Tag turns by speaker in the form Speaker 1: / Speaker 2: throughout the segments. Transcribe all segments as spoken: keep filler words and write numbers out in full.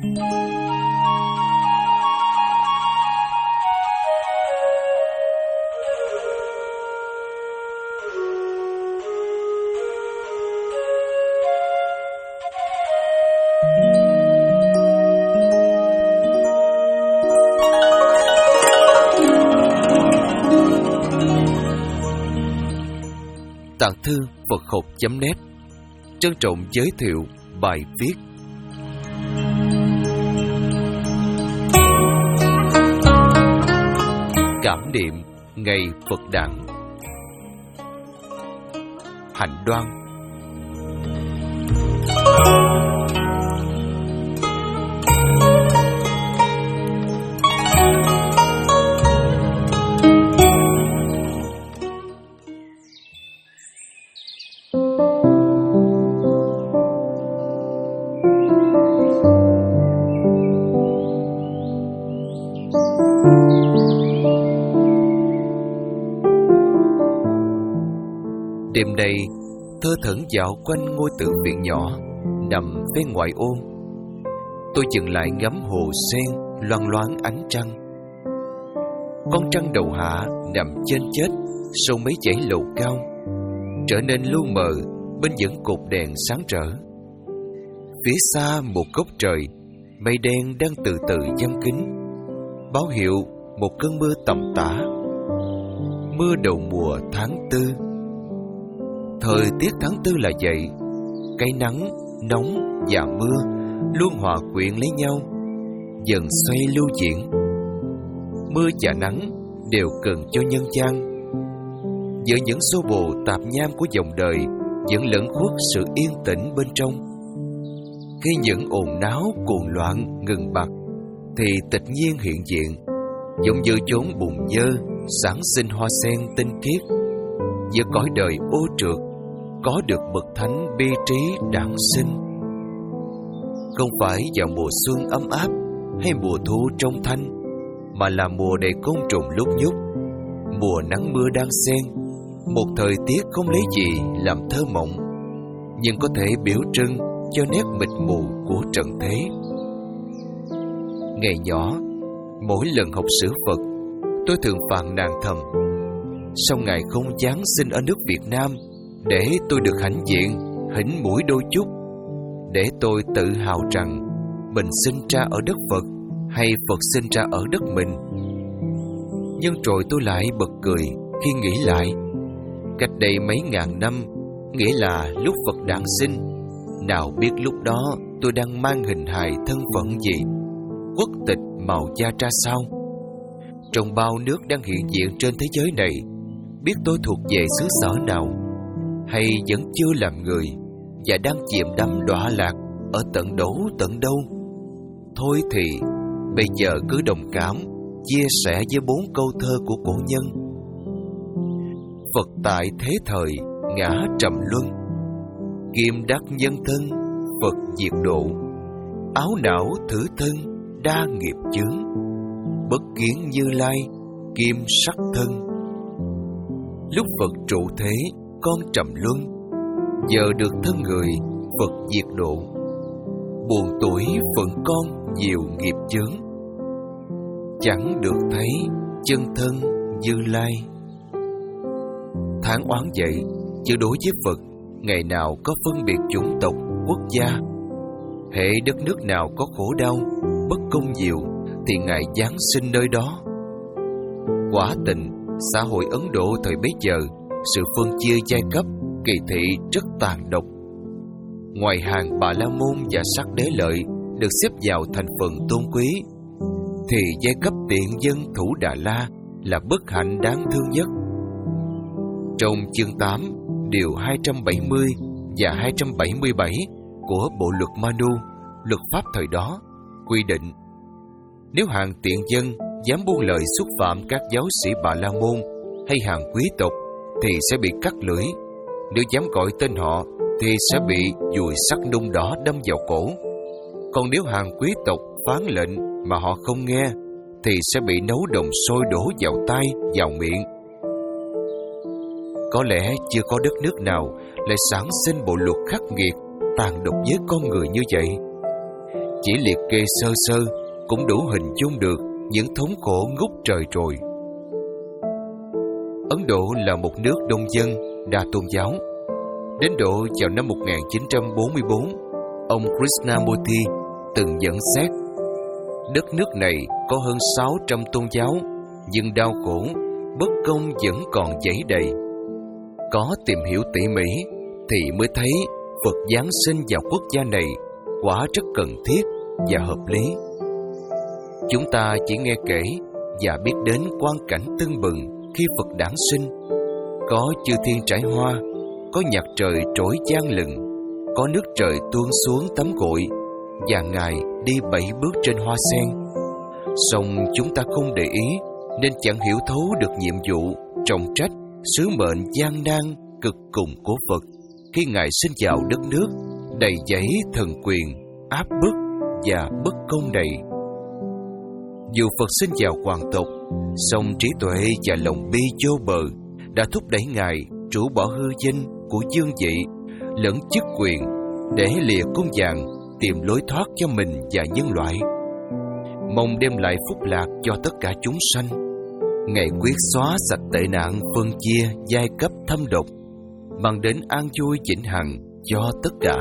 Speaker 1: Tạng thư Phật học chấm net trân trọng giới thiệu bài viết Cảm niệm ngày Phật đản. Hạnh đoan. Đêm nay, thơ thẩn dạo quanh ngôi tự viện nhỏ nằm bên ngoại ô. Tôi dừng lại ngắm hồ sen loang loáng ánh trăng. Con trăng đầu hạ nằm trên chết sau mấy dãy lầu cao, trở nên lu mờ bên những cột đèn sáng rỡ. Phía xa một góc trời, mây đen đang từ từ giăng kín, báo hiệu một cơn mưa tầm tã. Mưa đầu mùa tháng tư. Thời tiết tháng tư là vậy, cái nắng, nóng và mưa luôn hòa quyện lấy nhau, dần xoay lưu chuyển. Mưa và nắng đều cần cho nhân gian. Giữa những xô bồ tạp nham của dòng đời vẫn lẫn khuất sự yên tĩnh bên trong. Khi những ồn náo cuồng loạn ngừng bặt, thì tịch nhiên hiện diện, giống như chốn bùn nhơ sản sinh hoa sen tinh khiết. Giữa cõi đời ô trượt có được bậc thánh bi trí đản sinh. Không phải vào mùa xuân ấm áp hay mùa thu trong thanh, mà là mùa đầy côn trùng lúc nhúc, mùa nắng mưa đang xen, một thời tiết không lấy gì làm thơ mộng, nhưng có thể biểu trưng cho nét mịt mù của trần thế. Ngày nhỏ, mỗi lần học sử Phật, tôi thường phàn nàn thầm: sao Ngài không giáng sinh ở nước Việt Nam để tôi được hãnh diện, hỉnh mũi đôi chút, để tôi tự hào rằng mình sinh ra ở đất Phật hay Phật sinh ra ở đất mình. Nhưng rồi tôi lại bật cười khi nghĩ lại, cách đây mấy ngàn năm, nghĩa là lúc Phật đản sinh, nào biết lúc đó tôi đang mang hình hài thân phận gì, quốc tịch màu da ra sao. Trong bao nước đang hiện diện trên thế giới này, biết tôi thuộc về xứ sở nào, hay vẫn chưa làm người và đang chìm đắm đọa lạc ở tận đâu tận đâu. Thôi thì bây giờ cứ đồng cảm, chia sẻ với bốn câu thơ của cổ nhân: Phật tại thế thời ngã trầm luân, kim đắc nhân thân Phật diệt độ, áo não thử thân đa nghiệp chướng, bất kiến Như Lai kim sắc thân. Lúc Phật trụ thế con trầm luân, giờ được thân người Phật diệt độ, buồn tuổi phận con nhiều nghiệp chướng, chẳng được thấy chân thân Như Lai. Tháng oán vậy, chứ đối với Phật ngày nào có phân biệt chủng tộc quốc gia. Hễ đất nước nào có khổ đau bất công nhiều thì Ngài giáng sinh nơi đó. Quả tình, xã hội Ấn Độ thời bấy giờ, sự phân chia giai cấp, kỳ thị rất tàn độc. Ngoài hàng Bà La Môn và Sắc Đế Lợi được xếp vào thành phần tôn quý, thì giai cấp tiện dân Thủ Đà La là bất hạnh đáng thương nhất. Trong chương tám, điều hai trăm bảy mươi và hai trăm bảy mươi bảy của Bộ luật Manu, luật pháp thời đó, quy định nếu hàng tiện dân dám buông lời xúc phạm các giáo sĩ Bà La Môn hay hàng quý tộc thì sẽ bị cắt lưỡi. Nếu dám gọi tên họ thì sẽ bị dùi sắt nung đỏ đâm vào cổ. Còn nếu hàng quý tộc phán lệnh mà họ không nghe thì sẽ bị nấu đồng sôi đổ vào tai, vào miệng. Có lẽ chưa có đất nước nào lại sản sinh bộ luật khắc nghiệt, tàn độc với con người như vậy. chỉ liệt kê sơ sơ cũng đủ hình dung được những thống khổ ngút trời rồi. Ấn Độ là một nước đông dân, đa tôn giáo. Đến độ vào năm một nghìn chín trăm bốn mươi bốn, ông Krishnamurti từng nhận xét, đất nước này có hơn sáu trăm tôn giáo, nhưng đau khổ, bất công vẫn còn dẫy đầy. Có tìm hiểu tỉ mỉ thì mới thấy Phật giáng sinh vào quốc gia này quả rất cần thiết và hợp lý. Chúng ta chỉ nghe kể và biết đến quang cảnh tưng bừng khi Phật đản sinh. Có chư thiên trải hoa, có nhạc trời trỗi vang lừng, có nước trời tuôn xuống tắm gội, và Ngài đi bảy bước trên hoa sen. Song chúng ta không để ý nên chẳng hiểu thấu được nhiệm vụ, trọng trách, sứ mệnh gian nan cực cùng của Phật khi Ngài sinh vào đất nước đầy dẫy thần quyền, áp bức và bất công này. Dù Phật sinh vào hoàng tộc, song trí tuệ và lòng bi vô bờ đã thúc đẩy Ngài rũ bỏ hư danh của dương vị lẫn chức quyền để lìa cung vàng tìm lối thoát cho mình và nhân loại, mong đem lại phúc lạc cho tất cả chúng sanh. Ngài quyết xóa sạch tệ nạn phân chia giai cấp thâm độc, mang đến an vui vĩnh hằng cho tất cả.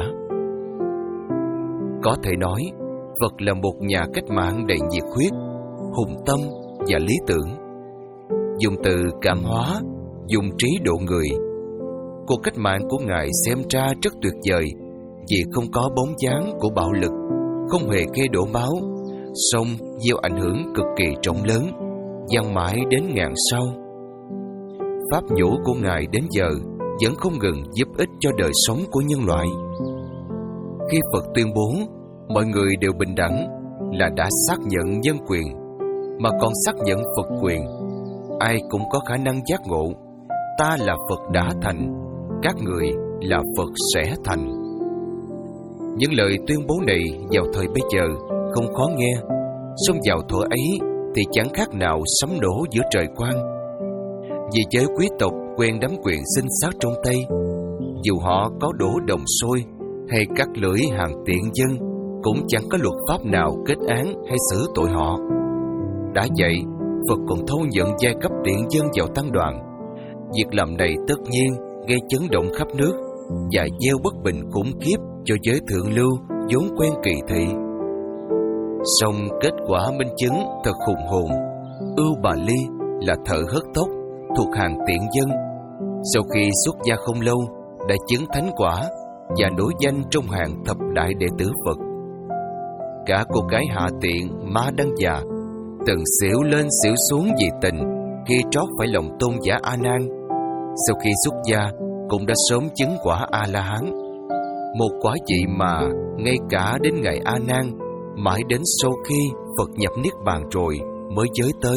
Speaker 1: Có thể nói, Phật là một nhà cách mạng đầy nhiệt huyết, hùng tâm và lý tưởng. Dùng từ cảm hóa, dùng trí độ người. Cuộc cách mạng của Ngài xem ra rất tuyệt vời, vì không có bóng dáng của bạo lực, không hề gây đổ máu, song gieo ảnh hưởng cực kỳ rộng lớn, vang mãi đến ngàn sau. Pháp nhũ của Ngài đến giờ vẫn không ngừng giúp ích cho đời sống của nhân loại. Khi Phật tuyên bố mọi người đều bình đẳng là đã xác nhận nhân quyền, mà còn xác nhận Phật quyền. Ai cũng có khả năng giác ngộ, ta là Phật đã thành, các người là Phật sẽ thành. Những lời tuyên bố này vào thời bấy giờ không khó nghe, song vào thuở ấy thì chẳng khác nào sấm nổ giữa trời quang. Vì giới quý tộc quen đắm quyền sinh sát trong tay, dù họ có đổ đồng sôi hay cắt lưỡi hàng tiện dân, cũng chẳng có luật pháp nào kết án hay xử tội họ. Đã vậy, Phật còn thâu nhận giai cấp tiện dân vào tăng đoàn. Việc làm này tất nhiên gây chấn động khắp nước và gieo bất bình khủng khiếp cho giới thượng lưu vốn quen kỳ thị. Song kết quả minh chứng thật hùng hồn. Ưu Bà Ly là thợ hớt tóc thuộc hàng tiện dân, sau khi xuất gia không lâu đã chứng thánh quả và nổi danh trong hàng thập đại đệ tử Phật. Cả cô gái hạ tiện Ma Đăng Già từng xỉu lên xỉu xuống vì tình khi trót phải lòng tôn giả A Nan, sau khi xuất gia cũng đã sớm chứng quả A La Hán, một quả vị mà ngay cả đến ngày A Nan, mãi đến sau khi Phật nhập niết bàn rồi mới giới tới.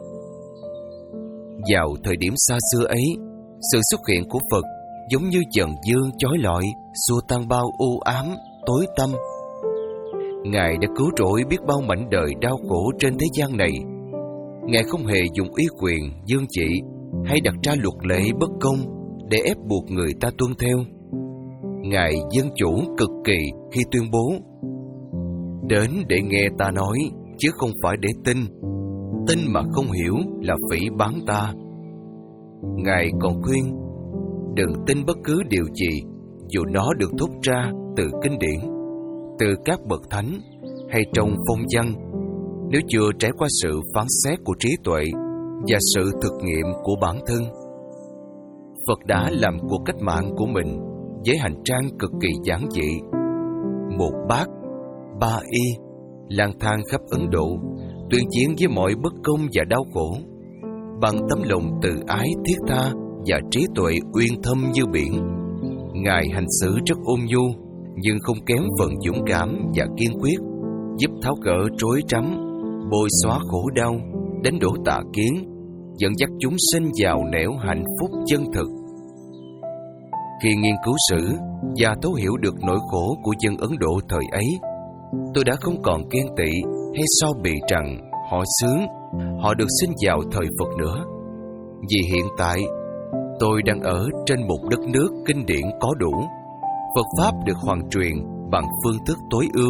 Speaker 1: Vào thời điểm xa xưa ấy, sự xuất hiện của Phật giống như dần dương chói lọi, xua tan bao u ám, tối tăm. Ngài đã cứu rỗi biết bao mảnh đời đau khổ trên thế gian này. Ngài không hề dùng uy quyền, dương trị hay đặt ra luật lệ bất công để ép buộc người ta tuân theo. Ngài dân chủ cực kỳ khi tuyên bố: đến để nghe ta nói, chứ không phải để tin. Tin mà không hiểu là phỉ báng ta. Ngài còn khuyên: đừng tin bất cứ điều gì, dù nó được thốt ra từ kinh điển, từ các bậc thánh hay trong phong văn, nếu chưa trải qua sự phán xét của trí tuệ và sự thực nghiệm của bản thân. Phật đã làm cuộc cách mạng của mình với hành trang cực kỳ giản dị. Một bát, ba y, lang thang khắp Ấn Độ, tuyên chiến với mọi bất công và đau khổ. Bằng tấm lòng từ ái thiết tha và trí tuệ uyên thâm như biển, Ngài hành xử rất ôn nhu, nhưng không kém phần dũng cảm và kiên quyết, giúp tháo gỡ rối rắm, bôi xóa khổ đau, đánh đổ tà kiến, dẫn dắt chúng sinh vào nẻo hạnh phúc chân thực. Khi nghiên cứu sử và thấu hiểu được nỗi khổ của dân Ấn Độ thời ấy, tôi đã không còn ghen tị hay so bì rằng họ sướng, họ được sinh vào thời Phật nữa. Vì hiện tại, tôi đang ở trên một đất nước kinh điển có đủ, Phật Pháp được hoàn truyền bằng phương thức tối ưu,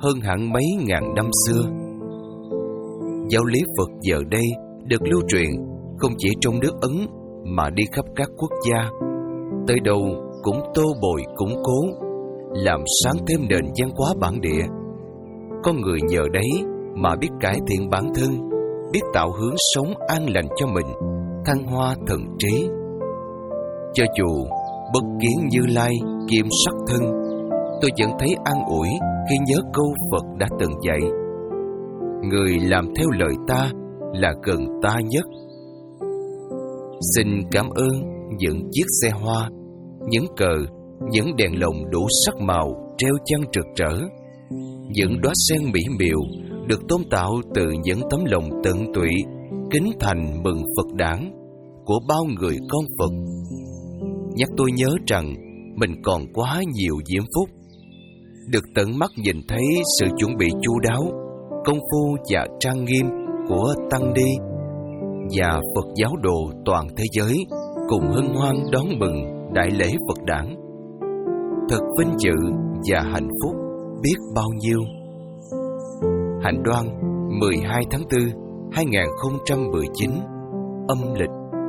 Speaker 1: hơn hẳn mấy ngàn năm xưa. Giáo lý Phật giờ đây được lưu truyền không chỉ trong nước Ấn mà đi khắp các quốc gia, tới đâu cũng tô bồi củng cố, làm sáng thêm nền văn hóa bản địa. Con người nhờ đấy mà biết cải thiện bản thân, biết tạo hướng sống an lành cho mình, thăng hoa thần trí. Cho dù bất kiến Như Lai kiêm sắc thân, tôi vẫn thấy an ủi khi nhớ câu Phật đã từng dạy: người làm theo lời ta là gần ta nhất. Xin cảm ơn những chiếc xe hoa, những cờ, những đèn lồng đủ sắc màu treo chăn rực rỡ, những đóa sen mỹ miều được tôn tạo từ những tấm lòng tận tụy, kính thành mừng Phật đản của bao người con Phật, nhắc tôi nhớ rằng mình còn quá nhiều diễm phúc, được tận mắt nhìn thấy sự chuẩn bị chu đáo, công phu và trang nghiêm của tăng ni và Phật giáo đồ toàn thế giới cùng hân hoan đón mừng đại lễ Phật đản. Thật vinh dự và hạnh phúc biết bao nhiêu. Hạnh đoan mười hai tháng tư hai nghìn không trăm mười chín âm lịch.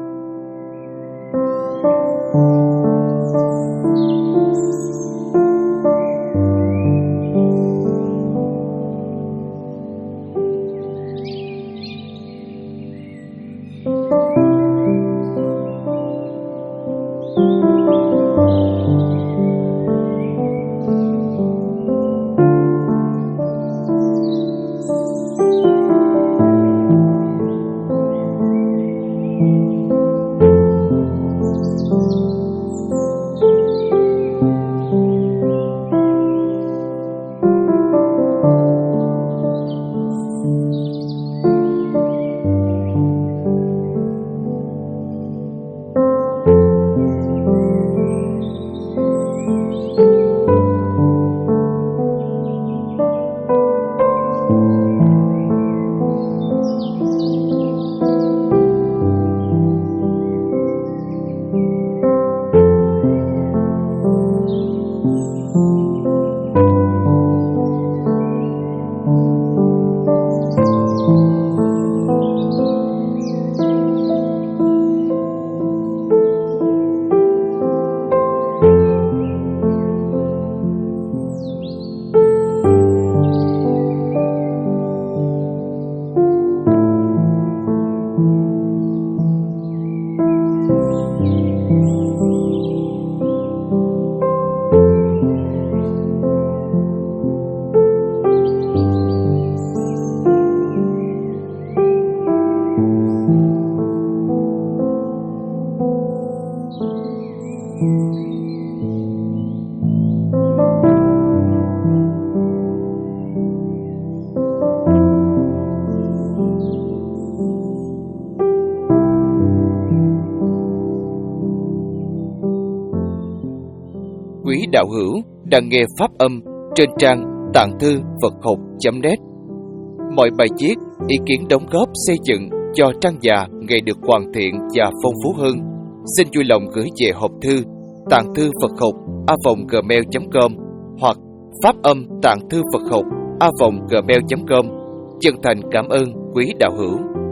Speaker 2: Quý đạo hữu đang nghe pháp âm trên trang tạng thư Phật học chấm net. Mọi bài viết, ý kiến đóng góp xây dựng cho trang già ngày được hoàn thiện và phong phú hơn, xin vui lòng gửi về hộp thư tạng thư Phật học a vòng gmail chấm com hoặc pháp âm tạng thư Phật học a vòng gmail chấm com. Chân thành cảm ơn quý đạo hữu.